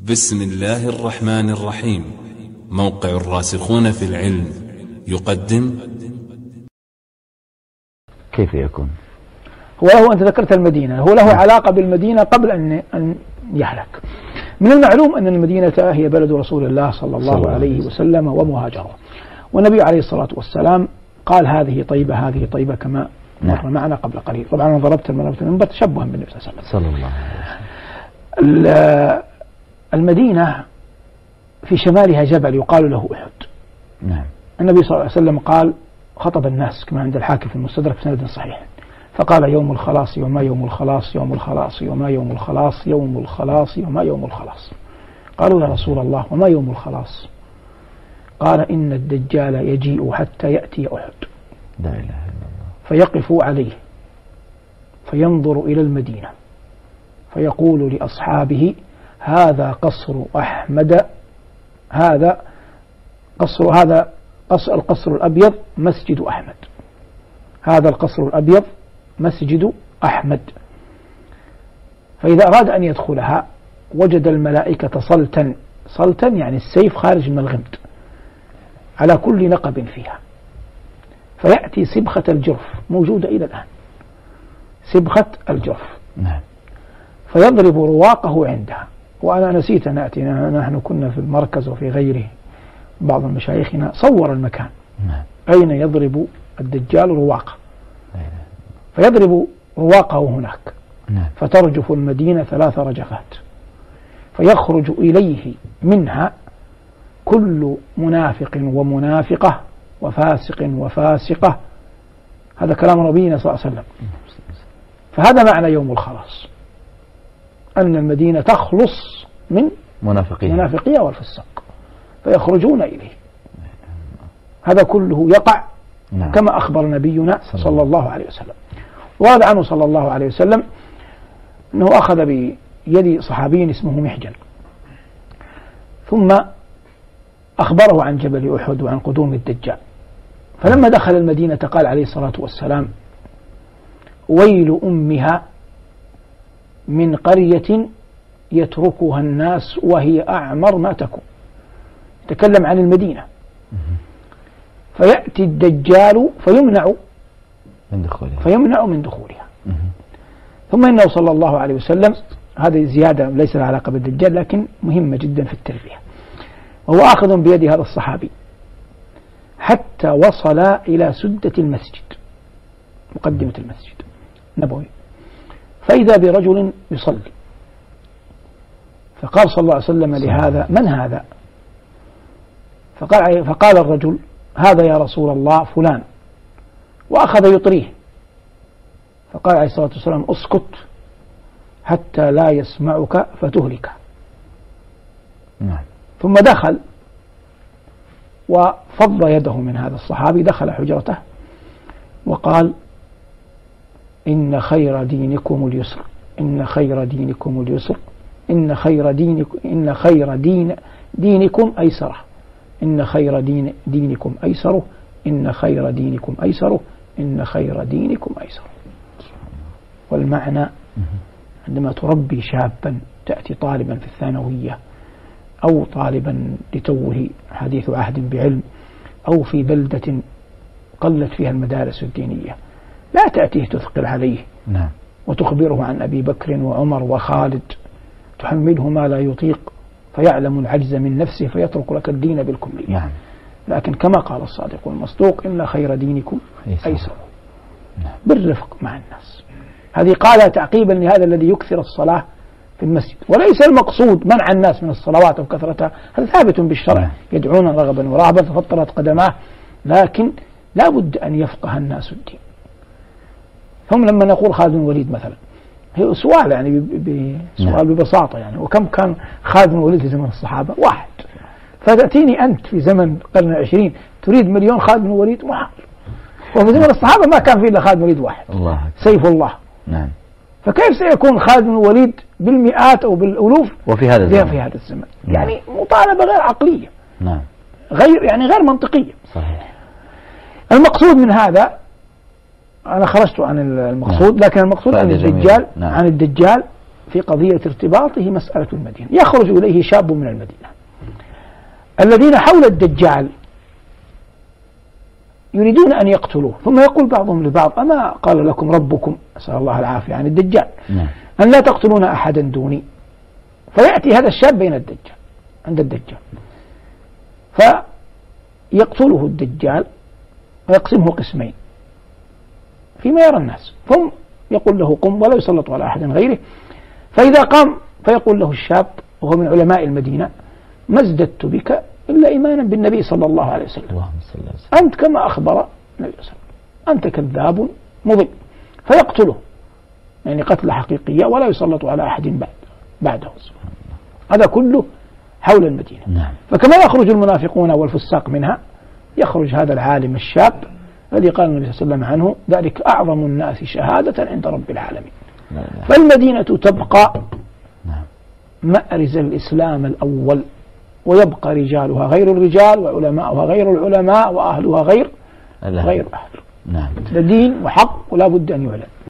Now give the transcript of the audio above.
بسم الله الرحمن الرحيم. موقع الراسخون في العلم يقدم. كيف يكون؟ هو أنت ذكرت المدينة، هو له علاقة بالمدينة قبل أن يهلك. من المعلوم أن المدينة هي بلد رسول الله صلى الله عليه وسلم ومهاجره، والنبي عليه الصلاة والسلام قال هذه طيبة هذه طيبة كما مر معنا قبل قليل. طبعا أنا ضربت المنبر تشبها بالنبي صلى الله عليه وسلم. المدينة في شمالها جبل يقال له أحد. نعم. النبي صلى الله عليه وسلم قال خطب الناس كما عند الحاكم في المستدرك بسند صحيح، فقال يوم الخلاص وما يوم الخلاص، يوم الخلاص وما يوم الخلاص، يوم الخلاص وما يوم الخلاص. قالوا يا رسول الله وما يوم الخلاص؟ قال إن الدجال يجيء حتى يأتي أحد، لا إله إلا الله، فيقف عليه فينظر إلى المدينة فيقول لأصحابه هذا قصر أحمد، هذا القصر الأبيض مسجد أحمد، هذا القصر الأبيض مسجد أحمد. فإذا أراد أن يدخلها وجد الملائكة صلتا يعني السيف خارج من الغمد على كل نقب فيها، فيأتي سبخة الجرف موجودة إلى الآن، سبخة الجرف، فيضرب رواقه عندها. وأنا نسيت أن أتي، نحن كنا في المركز وفي غيره بعض مشايخنا صور المكان أين يضرب الدجال رواقه، فيضرب رواقه هناك فترجف المدينة 3 رجفات، فيخرج إليه منها كل منافق ومنافقة وفاسق وفاسقة. هذا كلام نبينا صلى الله عليه وسلم. فهذا معنى يوم الخلاص، أن المدينة تخلص من منافقية والفسق فيخرجون إليه. هذا كله يقع كما أخبر نبينا صلى الله عليه وسلم. ورد عنه صلى الله عليه وسلم أنه أخذ بيد صحابي اسمه محجن، ثم أخبره عن جبل أحد وعن قدوم الدجال. فلما دخل المدينة قال عليه الصلاة والسلام ويل أمها من قرية يتركها الناس وهي أعمر ما تكون. تكلم عن المدينة. فيأتي الدجال فيمنع من دخولها. ثم إنه صلى الله عليه وسلم، هذه زيادة ليس لها علاقة بالدجال لكن مهمة جدا في التربية، وهو آخذ بيد هذا الصحابي حتى وصل إلى سدة المسجد، مقدمة المسجد النبوي، فإذا برجل يصلي، فقال صلى الله عليه وسلم لهذا من هذا؟ فقال الرجل هذا يا رسول الله فلان، وأخذ يطريه. فقال عليه الصلاة والسلام اسكت حتى لا يسمعك فتهلك. ثم دخل وفض يده من هذا الصحابي، دخل حجرته وقال إن خير دينكم اليسر، إن خير دينكم اليسر، إن خير دينكم أيسره، إن خير دينكم أيسره، إن خير دينكم أيسره، إن خير دينكم أيسره. والمعنى عندما تربي شابا، تأتي طالبا في الثانوية أو طالبا لتوه حديث عهد بعلم أو في بلدة قلت فيها المدارس الدينية، لا تأتيه تثقل عليه وتخبره عن أبي بكر وعمر وخالد، تحمله ما لا يطيق فيعلم العجز من نفسه فيترك لك الدين بالكلية. لكن كما قال الصادق المصدوق إن خير دينكم أيسر، بالرفق مع الناس. هذه قالها تعقيبا لهذا الذي يكثر الصلاة في المسجد، وليس المقصود منع الناس من الصلوات أو كثرتها، هذا ثابت بالشرع، يدعون رغبا ورهبا ففطرت قدماه، لكن لا بد أن يفقه الناس الدين. هم لما نقول خالد بن الوليد مثلا، هي سؤال يعني سؤال ببساطة يعني، وكم كان خالد بن الوليد في زمن الصحابة؟ 1. فتأتيني أنت في زمن القرن 20 تريد 1,000,000 خالد بن الوليد؟ محال. وفي زمن الصحابة ما كان فيه إلا خالد بن الوليد 1 سيف الله. فكيف سيكون خالد بن الوليد بالمئات أو بالألوف وفي هذا الزمن؟ يعني مطالبة غير عقلية، غير منطقية. صحيح. المقصود من هذا، أنا خرجت عن المقصود، لكن المقصود عن الدجال في قضية ارتباطه مسألة المدينة. يخرج إليه شاب من المدينة، الذين حول الدجال يريدون أن يقتلوه، ثم يقول بعضهم لبعض: أما قال لكم ربكم، أسأل الله العافية عن الدجال، أن لا تقتلون أحدا دوني؟ فيأتي هذا الشاب بين الدجال، عند الدجال، فيقتله الدجال ويقسمه قسمين فيما يرى الناس، ثم يقول له: قم، ولا يسلط على أحد غيره. فإذا قام فيقول له الشاب وهو من علماء المدينة: ما ازددت بك إلا إيمانا بالنبي صلى الله عليه وسلم، أنت كما أخبر النبي صلى الله عليه وسلم، أنت كذاب مضل. فيقتله، يعني قتل حقيقية، ولا يسلط على أحد بعده. هذا كله حول المدينة. فكما يخرج المنافقون والفساق منها، يخرج هذا العالم الشاب الذي قال النبي صلى الله عليه وسلم عنه: ذلك أعظم الناس شهادة عند رب العالمين. فالمدينة تبقى مأرز الإسلام الأول، ويبقى رجالها غير الرجال، وعلماؤها غير العلماء، وأهلها غير أهل. ده دين وحق ولا بد أن يعلن.